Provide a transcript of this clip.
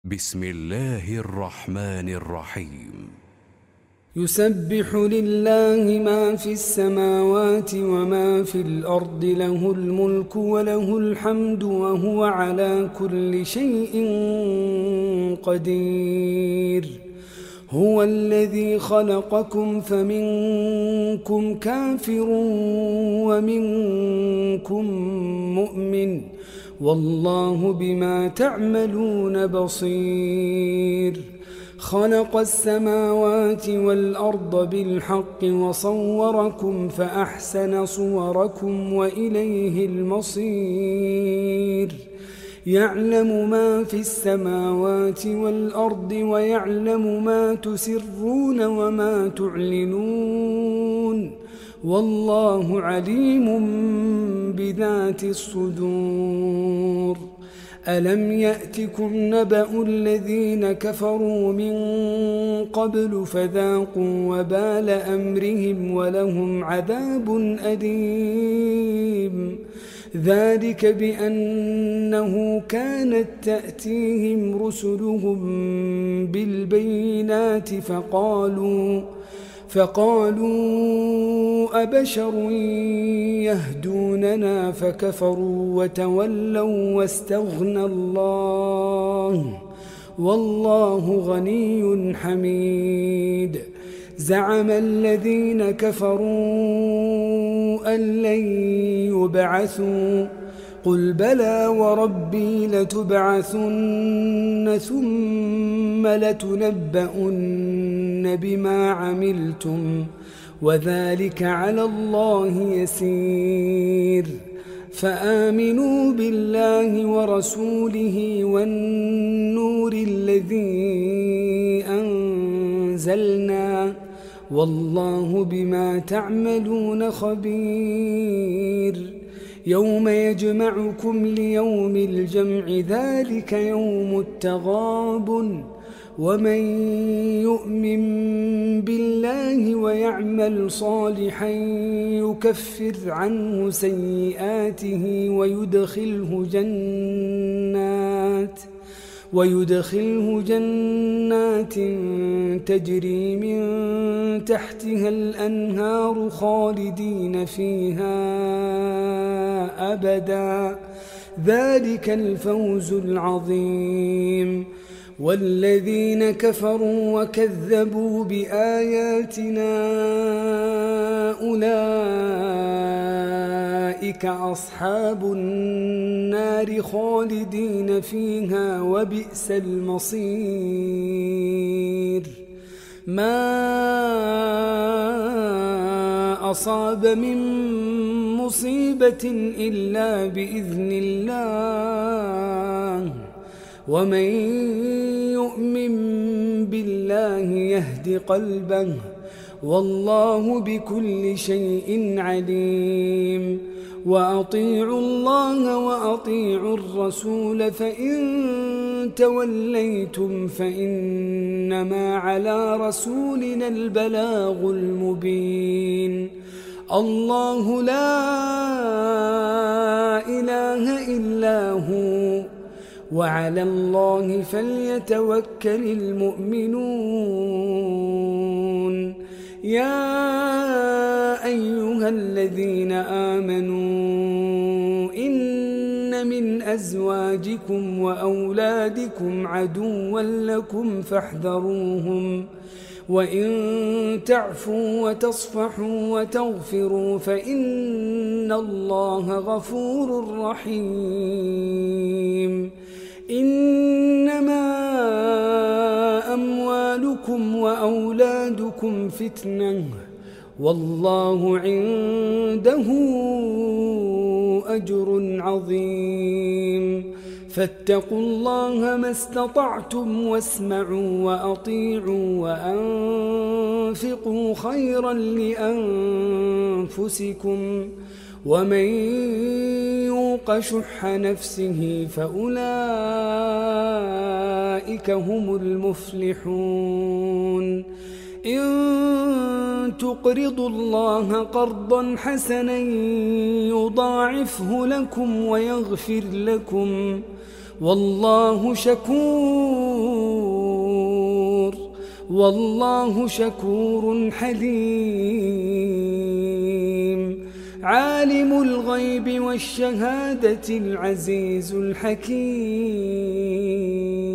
بسم الله الرحمن الرحيم. يسبح لله ما في السماوات وما في الأرض، له الملك وله الحمد وهو على كل شيء قدير. هو الذي خلقكم فمنكم كافر ومنكم مؤمن، والله بما تعملون بصير. خلق السماوات والأرض بالحق وصوركم فأحسن صوركم وإليه المصير. يعلم ما في السماوات والأرض ويعلم ما تسرون وما تعلنون، والله عليم بذات الصدور. ألم يأتكم نبأ الذين كفروا من قبل فذاقوا وبال أمرهم ولهم عذاب أليم؟ ذلك بأنه كانت تأتيهم رسلهم بالبينات فقالوا أبشر يهدوننا فكفروا وتولوا واستغنى الله، والله غني حميد. زعم الذين كفروا أن لن يبعثوا، قل بلى وربي لتبعثن ثم لتنبؤن بما عملتم، وذلك على الله يسير. فآمنوا بالله ورسوله والنور الذي أنزلنا، والله بما تعملون خبير. يوم يجمعكم ليوم الجمع، ذلك يوم التغابن. ومن يؤمن بالله ويعمل صالحا يكفر عنه سيئاته ويدخله جنات تجري من تحتها الأنهار خالدين فيها أبدا، ذلك الفوز العظيم. والذين كفروا وكذبوا بآياتنا أولئك أصحاب النار خالدين فيها وبئس المصير. ما أصاب من مصيبة إلا بإذن الله، ومن يؤمن بالله يهد قلبه، والله بكل شيء عليم. وأطيعوا الله وأطيعوا الرسول، فإن توليتم فإنما على رسولنا البلاغ المبين. الله لا إله إلا هو، وعلى الله فليتوكل المؤمنون. يا أيها الذين آمنوا إن من أزواجكم وأولادكم عدوا لكم فاحذروهم، وإن تعفوا وتصفحوا وتغفروا فإن الله غفور رحيم. إنما أموالكم وأولادكم فتنة، والله عنده أجر عظيم. فاتقوا الله ما استطعتم واسمعوا وأطيعوا وأنفقوا خيرا لأنفسكم، ومن يوق شح نفسه فأولئك هم المفلحون. إن تقرضوا الله قرضا حسنا يضاعفه لكم ويغفر لكم، والله شكور حليم. عالم الغيب والشهادة العزيز الحكيم.